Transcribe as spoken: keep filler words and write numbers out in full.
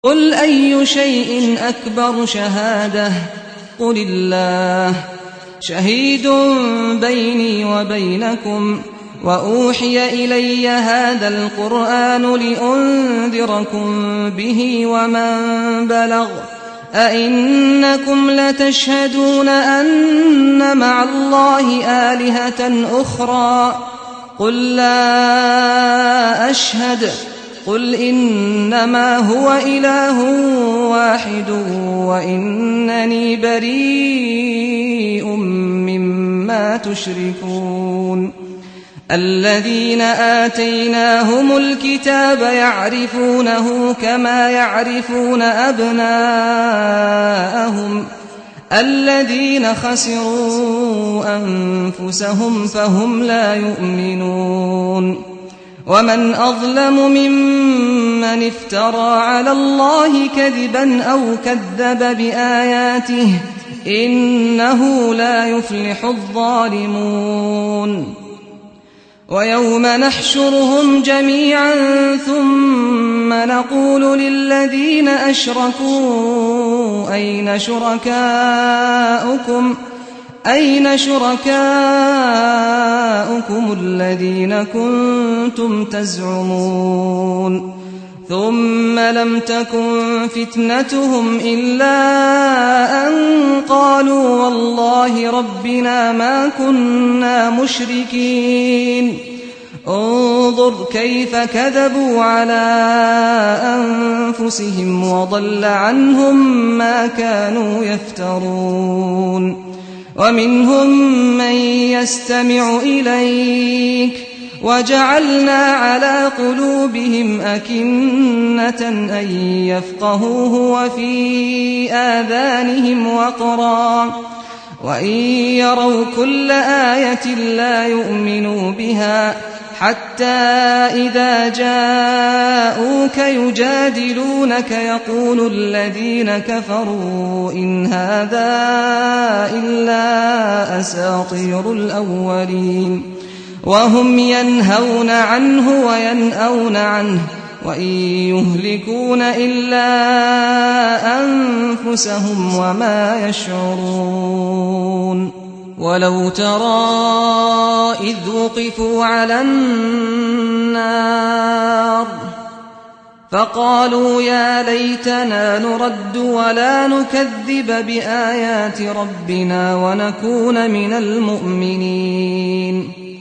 قُلْ أَيُّ شَيْءٍ أَكْبَرُ شَهَادَةً قُلِ اللَّهُ شَهِيدٌ بَيْنِي وَبَيْنَكُمْ ۚ وَأُوحِيَ إِلَيَّ هَٰذَا الْقُرْآنُ لِأُنذِرَكُم بِهِ وَمَن بَلَغَ ۚ أَئِنَّكُمْ لَتَشْهَدُونَ أَنَّ مَعَ اللَّهِ آلِهَةً أُخْرَىٰ ۚ قُل لَّا أَشْهَدُ ۚ قُلْ إِنَّمَا هُوَ إِلَٰهٌ وَاحِدٌ وَإِنَّنِي بَرِيءٌ مِّمَّا تُشْرِكُونَ الَّذِينَ آتَيْنَاهُمُ الْكِتَابَ يَعْرِفُونَهُ كَمَا يَعْرِفُونَ أَبْنَاءَهُمُ ۘ الَّذِينَ خَسِرُوا أَنفُسَهُمْ فَهُمْ لَا يُؤْمِنُونَ وَمَنْ أَظْلَمُ مِمَّنِ افْتَرَىٰ عَلَى اللَّهِ كَذِبًا أَوْ كَذَّبَ بِآيَاتِهِ ۚ إِنَّهُ لَا يُفْلِحُ الظَّالِمُونَ وَيَوْمَ نَحْشُرُهُمْ جَمِيعًا ثُمَّ نَقُولُ لِلَّذِينَ أَشْرَكُوا أَيْنَ شُرَكَاؤُكُمْ أَيْنَ شُرَكَاؤُكُمُ الَّذِينَ كُنتُمْ تَزْعُمُونَ ثُمَّ لَمْ تَكُنْ فِتْنَتُهُمْ إِلَّا أَن قَالُوا وَاللَّهِ رَبِّنَا مَا كُنَّا مُشْرِكِينَ انظُرْ كَيْفَ كَذَبُوا عَلَىٰ أَنفُسِهِمْ وَضَلَّ عَنْهُم مَّا كَانُوا يَفْتَرُونَ وَمِنْهُم مَّن يَسْتَمِعُ إِلَيْكَ وَجَعَلْنَا عَلَىٰ قُلُوبِهِمْ أَكِنَّةً أَن يَفْقَهُوهُ وَفِي آذَانِهِمْ وَقْرًا ۚ وَإِن يَرَوْا كُلَّ آيَةٍ لَّا يُؤْمِنُوا بِهَا ۚ حَتَّىٰ إِذَا جَاءُوكَ يُجَادِلُونَكَ يَقُولُ الَّذِينَ كَفَرُوا إِنْ هَٰذَا إِلَّا أَسَاطِيرُ الْأَوَّلِينَ وَهُمْ يَنْهَوْنَ عَنْهُ وَيَنْأَوْنَ عَنْهُ وَإِن يُهْلِكُونَ إِلَّا أَنفُسَهُمْ وَمَا يَشْعُرُونَ وَلَوْ تَرَىٰ إِذْ وُقِفُوا عَلَى النَّارِ فَقَالُوا يَا لَيْتَنَا نُرَدُّ وَلَا نُكَذِّبَ بِآيَاتِ رَبِّنَا وَنَكُونَ مِنَ الْمُؤْمِنِينَ